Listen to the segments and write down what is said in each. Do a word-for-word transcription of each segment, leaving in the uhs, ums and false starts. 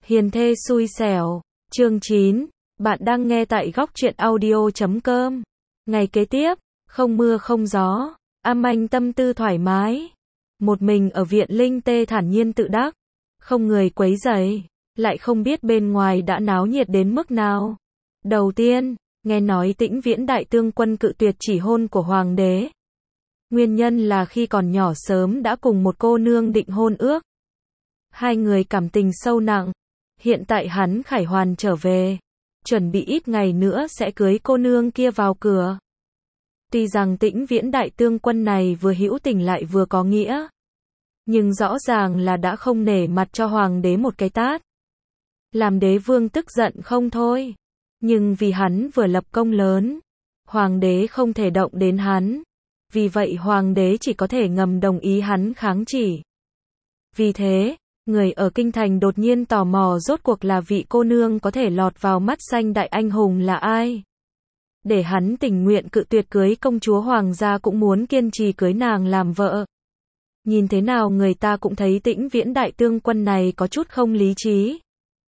Hiền thê xui xẻo, chương chín, bạn đang nghe tại góc truyện audio chấm com. Ngày kế tiếp, không mưa không gió, Am Anh tâm tư thoải mái. Một mình ở viện Linh Tê thản nhiên tự đắc, không người quấy rầy, lại không biết bên ngoài đã náo nhiệt đến mức nào. Đầu tiên, nghe nói Tĩnh Viễn đại tướng quân cự tuyệt chỉ hôn của hoàng đế. Nguyên nhân là khi còn nhỏ sớm đã cùng một cô nương định hôn ước. Hai người cảm tình sâu nặng. Hiện tại hắn khải hoàn trở về, chuẩn bị ít ngày nữa sẽ cưới cô nương kia vào cửa. Tuy rằng Tĩnh Viễn đại tướng quân này vừa hữu tình lại vừa có nghĩa, nhưng rõ ràng là đã không nể mặt cho hoàng đế một cái tát. Làm đế vương tức giận không thôi. Nhưng vì hắn vừa lập công lớn, hoàng đế không thể động đến hắn. Vì vậy hoàng đế chỉ có thể ngầm đồng ý hắn kháng chỉ. Vì thế, người ở kinh thành đột nhiên tò mò rốt cuộc là vị cô nương có thể lọt vào mắt xanh đại anh hùng là ai. Để hắn tình nguyện cự tuyệt cưới công chúa hoàng gia cũng muốn kiên trì cưới nàng làm vợ. Nhìn thế nào người ta cũng thấy Tĩnh Viễn đại tướng quân này có chút không lý trí.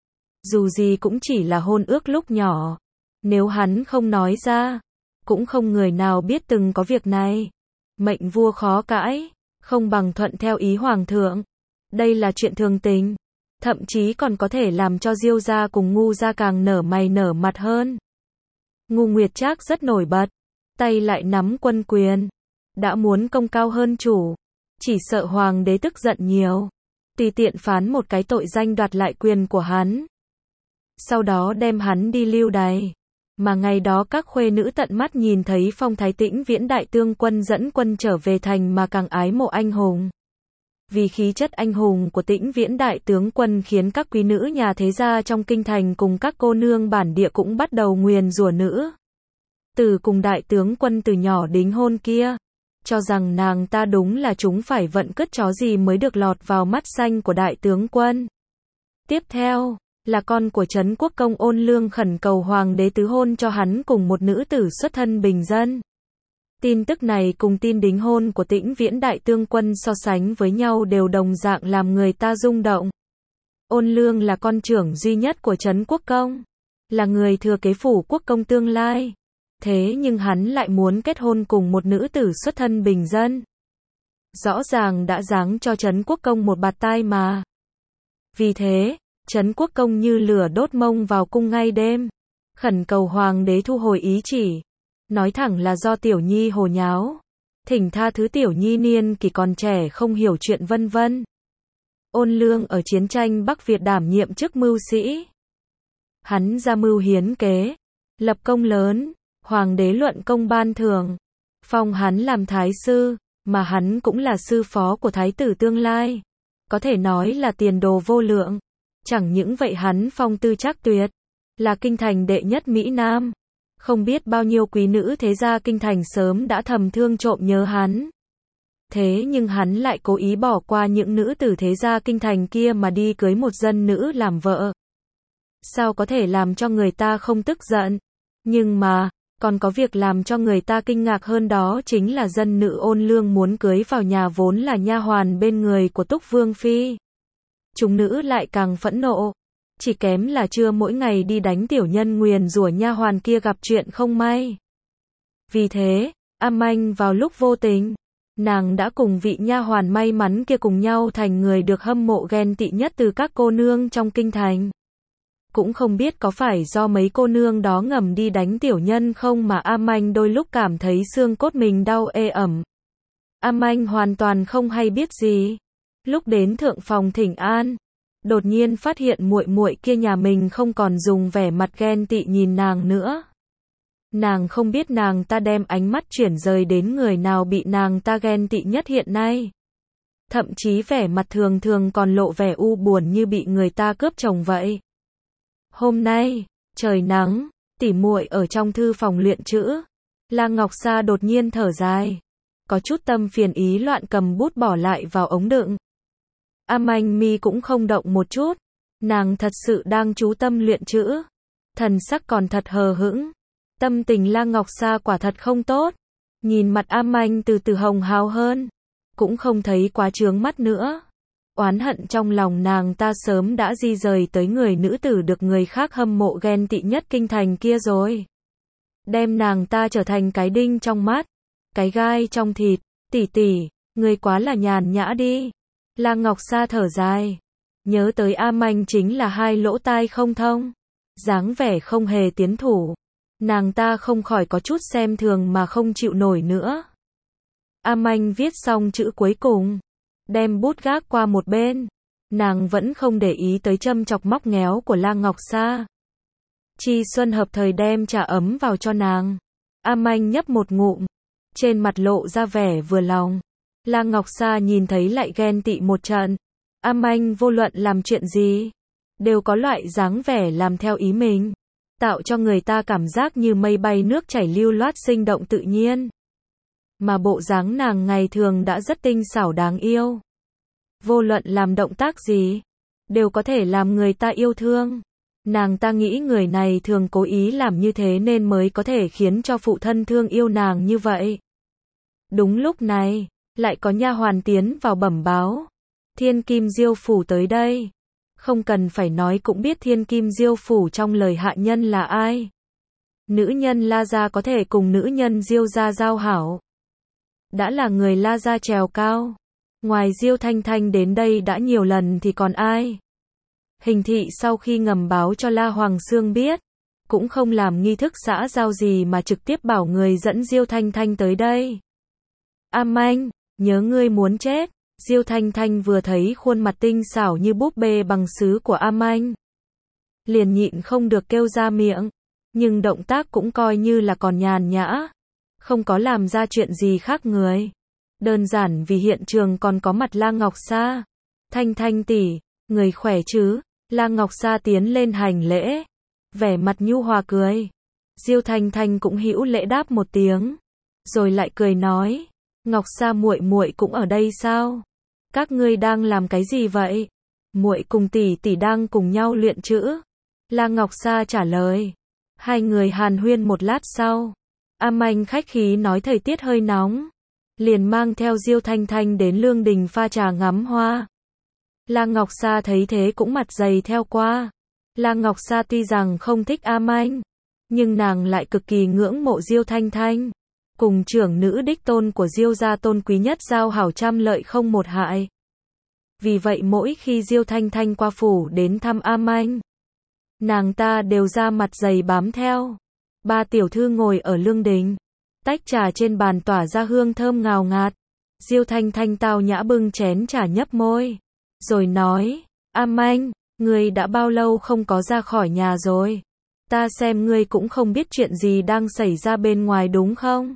Dù gì cũng chỉ là hôn ước lúc nhỏ. Nếu hắn không nói ra, cũng không người nào biết từng có việc này. Mệnh vua khó cãi, không bằng thuận theo ý hoàng thượng. Đây là chuyện thường tình, thậm chí còn có thể làm cho Diêu gia cùng Ngu gia càng nở mày nở mặt hơn. Ngu Nguyệt Trác rất nổi bật, tay lại nắm quân quyền, đã muốn công cao hơn chủ, chỉ sợ hoàng đế tức giận nhiều, tùy tiện phán một cái tội danh đoạt lại quyền của hắn. Sau đó đem hắn đi lưu đày. Mà ngày đó các khuê nữ tận mắt nhìn thấy phong thái Tĩnh Viễn đại tướng quân dẫn quân trở về thành mà càng ái mộ anh hùng. Vì khí chất anh hùng của Tĩnh Viễn đại tướng quân khiến các quý nữ nhà thế gia trong kinh thành cùng các cô nương bản địa cũng bắt đầu nguyền rủa nữ. Từ cùng đại tướng quân từ nhỏ đính hôn kia, cho rằng nàng ta đúng là chúng phải vận cứt chó gì mới được lọt vào mắt xanh của đại tướng quân. Tiếp theo, là con của Trấn Quốc công Ôn Lương khẩn cầu hoàng đế tứ hôn cho hắn cùng một nữ tử xuất thân bình dân. Tin tức này cùng tin đính hôn của Tĩnh Viễn đại tướng quân so sánh với nhau đều đồng dạng làm người ta rung động. Ôn Lương là con trưởng duy nhất của Trấn Quốc công, là người thừa kế phủ quốc công tương lai. Thế nhưng hắn lại muốn kết hôn cùng một nữ tử xuất thân bình dân. Rõ ràng đã giáng cho Trấn Quốc công một bạt tai mà. Vì thế, Trấn Quốc công như lửa đốt mông vào cung ngay đêm, khẩn cầu hoàng đế thu hồi ý chỉ. Nói thẳng là do tiểu nhi hồ nháo, thỉnh tha thứ tiểu nhi niên kỷ còn trẻ không hiểu chuyện vân vân. Ôn Lương ở chiến tranh Bắc Việt đảm nhiệm chức mưu sĩ. Hắn ra mưu hiến kế, lập công lớn, hoàng đế luận công ban thưởng, phong hắn làm thái sư, mà hắn cũng là sư phó của thái tử tương lai. Có thể nói là tiền đồ vô lượng. Chẳng những vậy hắn phong tư trác tuyệt, là kinh thành đệ nhất Mỹ Nam. Không biết bao nhiêu quý nữ thế gia kinh thành sớm đã thầm thương trộm nhớ hắn. Thế nhưng hắn lại cố ý bỏ qua những nữ tử thế gia kinh thành kia mà đi cưới một dân nữ làm vợ. Sao có thể làm cho người ta không tức giận? Nhưng mà, còn có việc làm cho người ta kinh ngạc hơn đó chính là dân nữ Ôn Lương muốn cưới vào nhà vốn là nha hoàn bên người của Túc Vương Phi. Chúng nữ lại càng phẫn nộ. Chỉ kém là chưa mỗi ngày đi đánh tiểu nhân nguyền rủa nha hoàn kia gặp chuyện không may. Vì thế, Am Anh vào lúc vô tình, nàng đã cùng vị nha hoàn may mắn kia cùng nhau thành người được hâm mộ ghen tị nhất từ các cô nương trong kinh thành. Cũng không biết có phải do mấy cô nương đó ngầm đi đánh tiểu nhân không mà Am Anh đôi lúc cảm thấy xương cốt mình đau ê ẩm. Am Anh hoàn toàn không hay biết gì. Lúc đến thượng phòng thỉnh an, đột nhiên phát hiện muội muội kia nhà mình không còn dùng vẻ mặt ghen tị nhìn nàng nữa. Nàng không biết nàng ta đem ánh mắt chuyển rời đến người nào bị nàng ta ghen tị nhất hiện nay. Thậm chí vẻ mặt thường thường còn lộ vẻ u buồn như bị người ta cướp chồng vậy. Hôm nay, trời nắng, tỉ muội ở trong thư phòng luyện chữ. La Ngọc Sa đột nhiên thở dài, có chút tâm phiền ý loạn cầm bút bỏ lại vào ống đựng. Am Anh mi cũng không động một chút, nàng thật sự đang chú tâm luyện chữ, thần sắc còn thật hờ hững. Tâm tình La Ngọc Sa quả thật không tốt, nhìn mặt Am Anh từ từ hồng hào hơn, cũng không thấy quá chướng mắt nữa. Oán hận trong lòng nàng ta sớm đã di rời tới người nữ tử được người khác hâm mộ ghen tị nhất kinh thành kia rồi. Đem nàng ta trở thành cái đinh trong mắt, cái gai trong thịt. Tỷ tỷ, người quá là nhàn nhã đi. La Ngọc Sa thở dài. Nhớ tới A Manh chính là hai lỗ tai không thông. Dáng vẻ không hề tiến thủ. Nàng ta không khỏi có chút xem thường mà không chịu nổi nữa. A Manh viết xong chữ cuối cùng, đem bút gác qua một bên. Nàng vẫn không để ý tới châm chọc móc ngéo của La Ngọc Sa. Chi Xuân hợp thời đem trà ấm vào cho nàng. A Manh nhấp một ngụm, trên mặt lộ ra vẻ vừa lòng. La Ngọc Sa nhìn thấy lại ghen tị một trận. A Manh vô luận làm chuyện gì, đều có loại dáng vẻ làm theo ý mình, tạo cho người ta cảm giác như mây bay nước chảy lưu loát sinh động tự nhiên. Mà bộ dáng nàng ngày thường đã rất tinh xảo đáng yêu. Vô luận làm động tác gì, đều có thể làm người ta yêu thương. Nàng ta nghĩ người này thường cố ý làm như thế nên mới có thể khiến cho phụ thân thương yêu nàng như vậy. Đúng lúc này, lại có nha hoàn tiến vào bẩm báo. Thiên Kim Diêu Phủ tới đây. Không cần phải nói cũng biết Thiên Kim Diêu Phủ trong lời hạ nhân là ai. Nữ nhân La Gia có thể cùng nữ nhân Diêu Gia giao hảo. Đã là người La Gia trèo cao. Ngoài Diêu Thanh Thanh đến đây đã nhiều lần thì còn ai. Hình thị sau khi ngầm báo cho La Hoàng Sương biết, cũng không làm nghi thức xã giao gì mà trực tiếp bảo người dẫn Diêu Thanh Thanh tới đây. A Manh, nhớ ngươi muốn chết. Diêu Thanh Thanh vừa thấy khuôn mặt tinh xảo như búp bê bằng sứ của A Manh, liền nhịn không được kêu ra miệng, nhưng động tác cũng coi như là còn nhàn nhã, không có làm ra chuyện gì khác người. Đơn giản vì hiện trường còn có mặt La Ngọc Sa. Thanh Thanh tỷ, người khỏe chứ? La Ngọc Sa tiến lên hành lễ, vẻ mặt nhu hòa cười. Diêu Thanh Thanh cũng hữu lễ đáp một tiếng, rồi lại cười nói, Ngọc Sa muội muội cũng ở đây sao? Các ngươi đang làm cái gì vậy? Muội cùng tỷ tỷ đang cùng nhau luyện chữ. La Ngọc Sa trả lời. Hai người hàn huyên một lát sau, A Manh khách khí nói thời tiết hơi nóng, liền mang theo Diêu Thanh Thanh đến Lương Đình pha trà ngắm hoa. La Ngọc Sa thấy thế cũng mặt dày theo qua. La Ngọc Sa tuy rằng không thích A Manh, nhưng nàng lại cực kỳ ngưỡng mộ Diêu Thanh Thanh. Cùng trưởng nữ đích tôn của Diêu gia tôn quý nhất giao hảo trăm lợi không một hại. Vì vậy mỗi khi Diêu Thanh Thanh qua phủ đến thăm A Manh, nàng ta đều ra mặt dày bám theo. Ba tiểu thư ngồi ở Lương Đình, tách trà trên bàn tỏa ra hương thơm ngào ngạt. Diêu Thanh Thanh tao nhã bưng chén trà nhấp môi, rồi nói, A Manh, ngươi đã bao lâu không có ra khỏi nhà rồi? Ta xem ngươi cũng không biết chuyện gì đang xảy ra bên ngoài đúng không?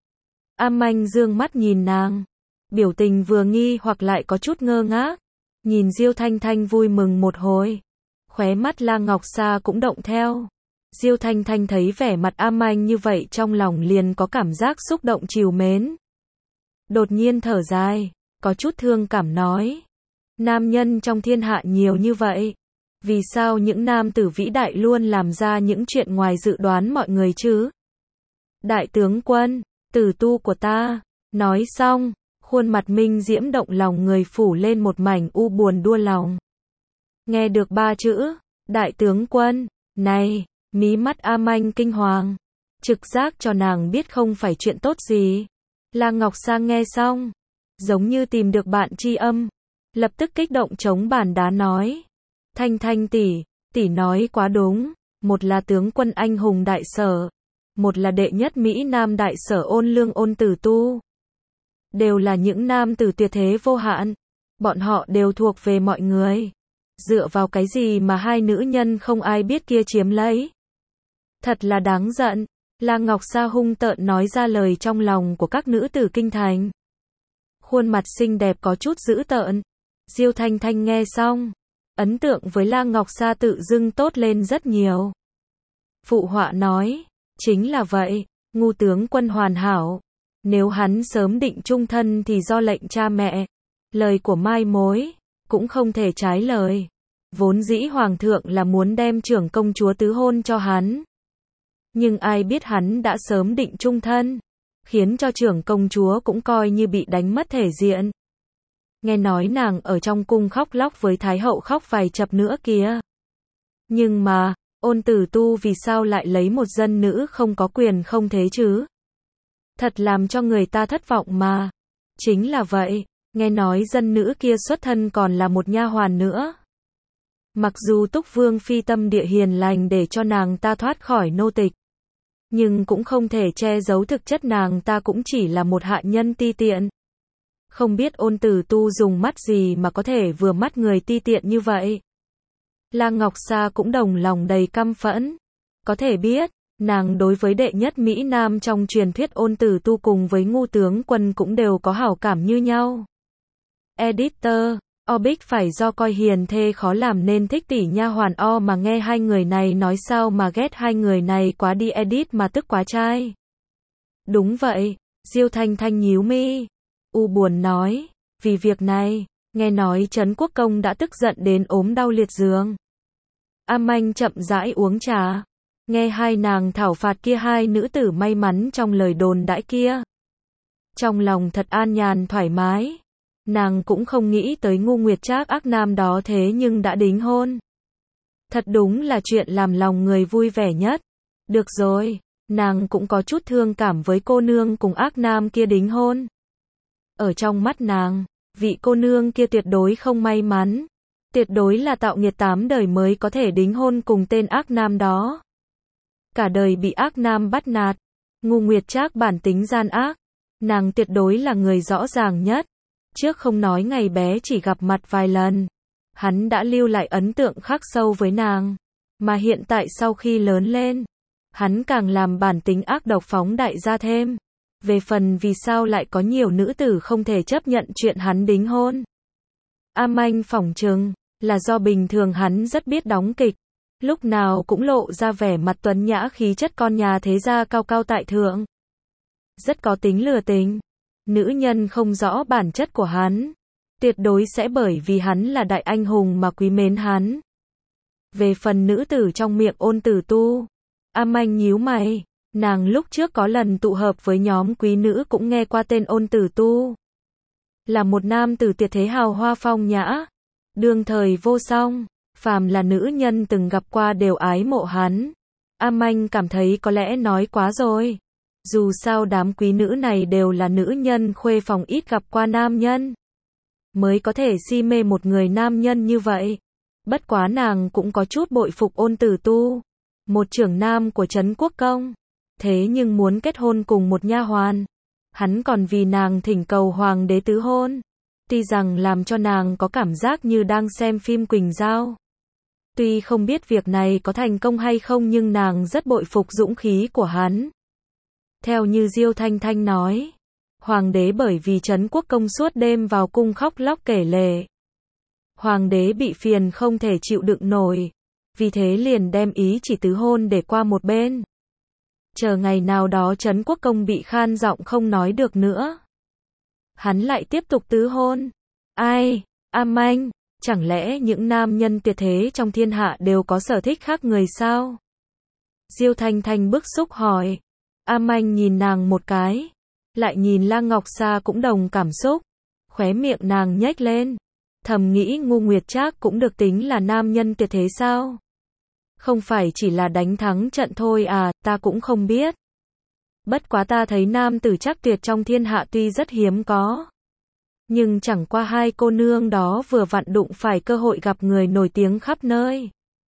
A Manh dương mắt nhìn nàng, biểu tình vừa nghi hoặc lại có chút ngơ ngác, nhìn Diêu Thanh Thanh vui mừng một hồi, khóe mắt La Ngọc Sa cũng động theo. Diêu Thanh Thanh thấy vẻ mặt A Manh như vậy trong lòng liền có cảm giác xúc động trìu mến. Đột nhiên thở dài, có chút thương cảm nói, nam nhân trong thiên hạ nhiều như vậy, vì sao những nam tử vĩ đại luôn làm ra những chuyện ngoài dự đoán mọi người chứ? Đại tướng quân, tử tu của ta. Nói xong, khuôn mặt minh diễm động lòng người phủ lên một mảnh u buồn đua lòng. Nghe được ba chữ, đại tướng quân, này, mí mắt A Manh kinh hoàng, trực giác cho nàng biết không phải chuyện tốt gì. La Ngọc Sa nghe xong, giống như tìm được bạn tri âm, lập tức kích động chống bàn đá nói, Thanh Thanh tỷ, tỷ nói quá đúng, một là tướng quân anh hùng đại sở, một là đệ nhất Mỹ Nam đại sở Ôn Lương Ôn Tử Tu. Đều là những nam tử tuyệt thế vô hạn, bọn họ đều thuộc về mọi người. Dựa vào cái gì mà hai nữ nhân không ai biết kia chiếm lấy? Thật là đáng giận. La Ngọc Sa hung tợn nói ra lời trong lòng của các nữ tử kinh thành. Khuôn mặt xinh đẹp có chút dữ tợn. Diêu Thanh Thanh nghe xong, ấn tượng với La Ngọc Sa tự dưng tốt lên rất nhiều. Phụ họa nói, chính là vậy, ngu tướng quân hoàn hảo. Nếu hắn sớm định chung thân thì do lệnh cha mẹ. Lời của mai mối, cũng không thể trái lời. Vốn dĩ hoàng thượng là muốn đem trưởng công chúa tứ hôn cho hắn. Nhưng ai biết hắn đã sớm định chung thân, khiến cho trưởng công chúa cũng coi như bị đánh mất thể diện. nghe nói nàng ở trong cung khóc lóc với Thái hậu khóc vài chập nữa kìa. Nhưng mà, Ôn Tử Tu vì sao lại lấy một dân nữ không có quyền không thế chứ? Thật làm cho người ta thất vọng mà. Chính là vậy, nghe nói dân nữ kia xuất thân còn là một nha hoàn nữa. Mặc dù Túc Vương phi tâm địa hiền lành để cho nàng ta thoát khỏi nô tịch, nhưng cũng không thể che giấu thực chất nàng ta cũng chỉ là một hạ nhân ti tiện. Không biết Ôn Tử Tu dùng mắt gì mà có thể vừa mắt người ti tiện như vậy. La Ngọc Sa cũng đồng lòng đầy căm phẫn. Có thể biết, nàng đối với đệ nhất Mỹ Nam trong truyền thuyết Ôn Tử Tu cùng với Ngu tướng quân cũng đều có hảo cảm như nhau. Editor, Obic phải do coi hiền thê khó làm nên thích tỷ nha hoàn O mà nghe hai người này nói sao mà ghét hai người này quá đi edit mà tức quá trai. Đúng vậy, Diêu Thanh Thanh nhíu mi. U buồn nói, vì việc này, nghe nói Trấn Quốc Công đã tức giận đến ốm đau liệt giường. Am Anh chậm rãi uống trà, nghe hai nàng thảo phạt kia hai nữ tử may mắn trong lời đồn đãi kia. Trong lòng thật an nhàn thoải mái, nàng cũng không nghĩ tới Ngu Nguyệt Trác ác nam đó thế nhưng đã đính hôn. Thật đúng là chuyện làm lòng người vui vẻ nhất. Được rồi, nàng cũng có chút thương cảm với cô nương cùng ác nam kia đính hôn. Ở trong mắt nàng, vị cô nương kia tuyệt đối không may mắn. Tuyệt đối là tạo nghiệt tám đời mới có thể đính hôn cùng tên ác nam đó. Cả đời bị ác nam bắt nạt. Ngu Nguyệt Trác bản tính gian ác. Nàng tuyệt đối là người rõ ràng nhất. Trước không nói ngày bé chỉ gặp mặt vài lần. Hắn đã lưu lại ấn tượng khắc sâu với nàng. Mà hiện tại sau khi lớn lên, hắn càng làm bản tính ác độc phóng đại ra thêm. Về phần vì sao lại có nhiều nữ tử không thể chấp nhận chuyện hắn đính hôn. Am Anh phỏng chừng là do bình thường hắn rất biết đóng kịch, lúc nào cũng lộ ra vẻ mặt tuấn nhã khí chất con nhà thế gia cao cao tại thượng. Rất có tính lừa tình. Nữ nhân không rõ bản chất của hắn, tuyệt đối sẽ bởi vì hắn là đại anh hùng mà quý mến hắn. Về phần nữ tử trong miệng Ôn Tử Tu, Am Anh nhíu mày, nàng lúc trước có lần tụ hợp với nhóm quý nữ cũng nghe qua tên Ôn Tử Tu. Là một nam tử tuyệt thế hào hoa phong nhã, đương thời vô song, phàm là nữ nhân từng gặp qua đều ái mộ hắn. Am Anh cảm thấy có lẽ nói quá rồi. Dù sao đám quý nữ này đều là nữ nhân khuê phòng ít gặp qua nam nhân, mới có thể si mê một người nam nhân như vậy. Bất quá nàng cũng có chút bội phục Ôn Tử Tu, một trưởng nam của Trấn Quốc Công, thế nhưng muốn kết hôn cùng một nha hoàn. Hắn còn vì nàng thỉnh cầu hoàng đế tứ hôn. Tuy rằng làm cho nàng có cảm giác như đang xem phim Quỳnh Giao. Tuy không biết việc này có thành công hay không nhưng nàng rất bội phục dũng khí của hắn. Theo như Diêu Thanh Thanh nói, hoàng đế bởi vì Trấn Quốc Công suốt đêm vào cung khóc lóc kể lể. Hoàng đế bị phiền không thể chịu đựng nổi, vì thế liền đem ý chỉ tứ hôn để qua một bên. Chờ ngày nào đó Trấn Quốc Công bị khan giọng không nói được nữa, hắn lại tiếp tục tứ hôn. Ai, Am Anh, chẳng lẽ những nam nhân tuyệt thế trong thiên hạ đều có sở thích khác người sao? Diêu Thanh Thanh bức xúc hỏi. Am Anh nhìn nàng một cái, lại nhìn La Ngọc Sa cũng đồng cảm xúc, khóe miệng nàng nhếch lên, thầm nghĩ Ngu Nguyệt Trác cũng được tính là nam nhân tuyệt thế sao? Không phải chỉ là đánh thắng trận thôi à, ta cũng không biết. Bất quá ta thấy nam tử Trác tuyệt trong thiên hạ tuy rất hiếm có, nhưng chẳng qua hai cô nương đó vừa vặn đụng phải cơ hội gặp người nổi tiếng khắp nơi,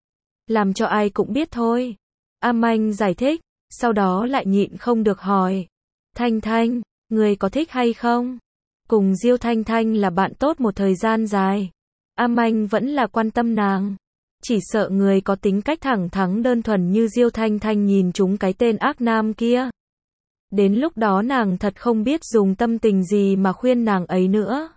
làm cho ai cũng biết thôi. Am Anh giải thích, sau đó lại nhịn không được hỏi, Thanh Thanh, người có thích hay không? Cùng Diêu Thanh Thanh là bạn tốt một thời gian dài, Am Anh vẫn là quan tâm nàng. Chỉ sợ người có tính cách thẳng thắn đơn thuần như Diêu Thanh Thanh nhìn trúng cái tên ác nam kia. Đến lúc đó nàng thật không biết dùng tâm tình gì mà khuyên nàng ấy nữa.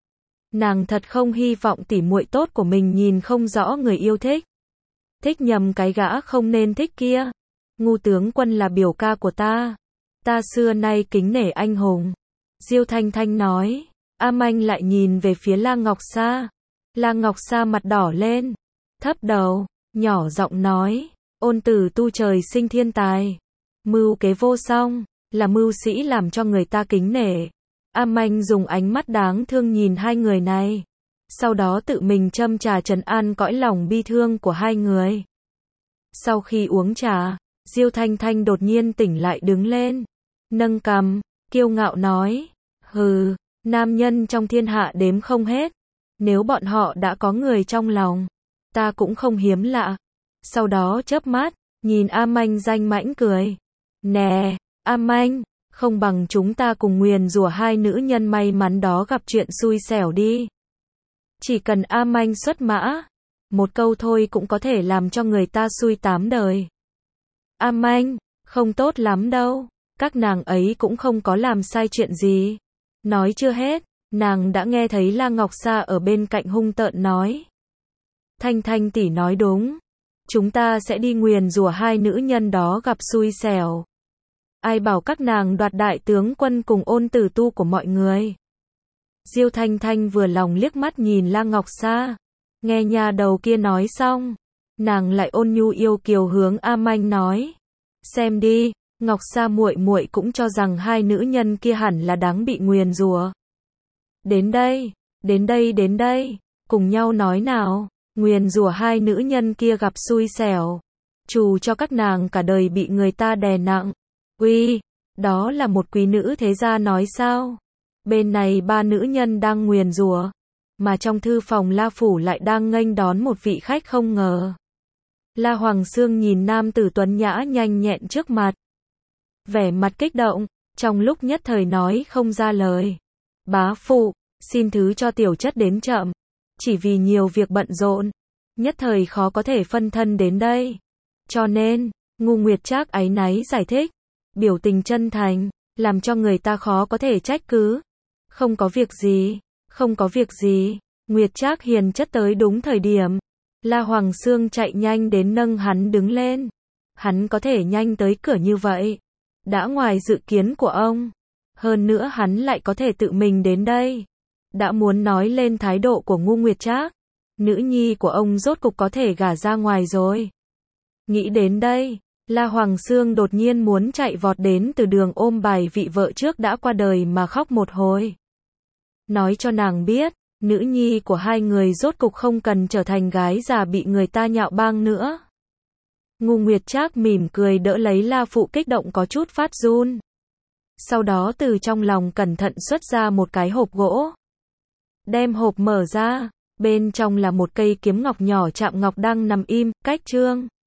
Nàng thật không hy vọng tỉ muội tốt của mình nhìn không rõ người yêu thích. Thích nhầm cái gã không nên thích kia. Ngu tướng quân là biểu ca của ta. Ta xưa nay kính nể anh hùng. Diêu Thanh Thanh nói. Am Anh lại nhìn về phía La Ngọc Sa. La Ngọc Sa mặt đỏ lên, thấp đầu, nhỏ giọng nói, Ôn Tử Tu trời sinh thiên tài, mưu kế vô song, là mưu sĩ làm cho người ta kính nể. A Manh dùng ánh mắt đáng thương nhìn hai người này. Sau đó tự mình châm trà trấn an cõi lòng bi thương của hai người. Sau khi uống trà, Diêu Thanh Thanh đột nhiên tỉnh lại đứng lên. Nâng cằm, kiêu ngạo nói. Hừ, nam nhân trong thiên hạ đếm không hết. Nếu bọn họ đã có người trong lòng, ta cũng không hiếm lạ. Sau đó chớp mắt, nhìn A Manh danh mãnh cười. Nè, A Manh, không bằng chúng ta cùng nguyền rủa hai nữ nhân may mắn đó gặp chuyện xui xẻo đi. Chỉ cần A Manh xuất mã, một câu thôi cũng có thể làm cho người ta xui tám đời. A Manh, không tốt lắm đâu, các nàng ấy cũng không có làm sai chuyện gì. Nói chưa hết, nàng đã nghe thấy La Ngọc Sa ở bên cạnh hung tợn nói. Thanh Thanh tỷ nói đúng, chúng ta sẽ đi nguyền rủa hai nữ nhân đó gặp xui xẻo. Ai bảo các nàng đoạt đại tướng quân cùng ôn tử tu của mọi người. Diêu Thanh Thanh vừa lòng liếc mắt nhìn La Ngọc Sa. Nghe nhà đầu kia nói xong, nàng lại ôn nhu yêu kiều hướng A Manh nói. Xem đi, Ngọc Sa muội muội cũng cho rằng hai nữ nhân kia hẳn là đáng bị nguyền rủa. Đến đây, đến đây đến đây, cùng nhau nói nào, nguyền rủa hai nữ nhân kia gặp xui xẻo. Trù cho các nàng cả đời bị người ta đè nặng. Uy, đó là một quý nữ thế gia nói sao? Bên này ba nữ nhân đang nguyền rủa, mà trong thư phòng La Phủ lại đang nghênh đón một vị khách không ngờ. La Hoàng Xương nhìn nam tử tuấn nhã nhanh nhẹn trước mặt. Vẻ mặt kích động, trong lúc nhất thời nói không ra lời. Bá phụ, xin thứ cho tiểu chất đến chậm. Chỉ vì nhiều việc bận rộn, nhất thời khó có thể phân thân đến đây. Cho nên, Ngu Nguyệt Trác áy náy giải thích. Biểu tình chân thành, làm cho người ta khó có thể trách cứ. Không có việc gì, không có việc gì. Nguyệt Trác hiền chất tới đúng thời điểm. La Hoàng Xương chạy nhanh đến nâng hắn đứng lên. Hắn có thể nhanh tới cửa như vậy, đã ngoài dự kiến của ông. Hơn nữa hắn lại có thể tự mình đến đây. Đã muốn nói lên thái độ của Ngu Nguyệt Trác. Nữ nhi của ông rốt cục có thể gả ra ngoài rồi. Nghĩ đến đây, La Hoàng Xương đột nhiên muốn chạy vọt đến từ đường ôm bài vị vợ trước đã qua đời mà khóc một hồi. Nói cho nàng biết, nữ nhi của hai người rốt cục không cần trở thành gái già bị người ta nhạo báng nữa. Ngu Nguyệt Trác mỉm cười đỡ lấy La Phụ kích động có chút phát run. Sau đó từ trong lòng cẩn thận xuất ra một cái hộp gỗ. Đem hộp mở ra, bên trong là một cây kiếm ngọc nhỏ chạm ngọc đang nằm im, cách trương.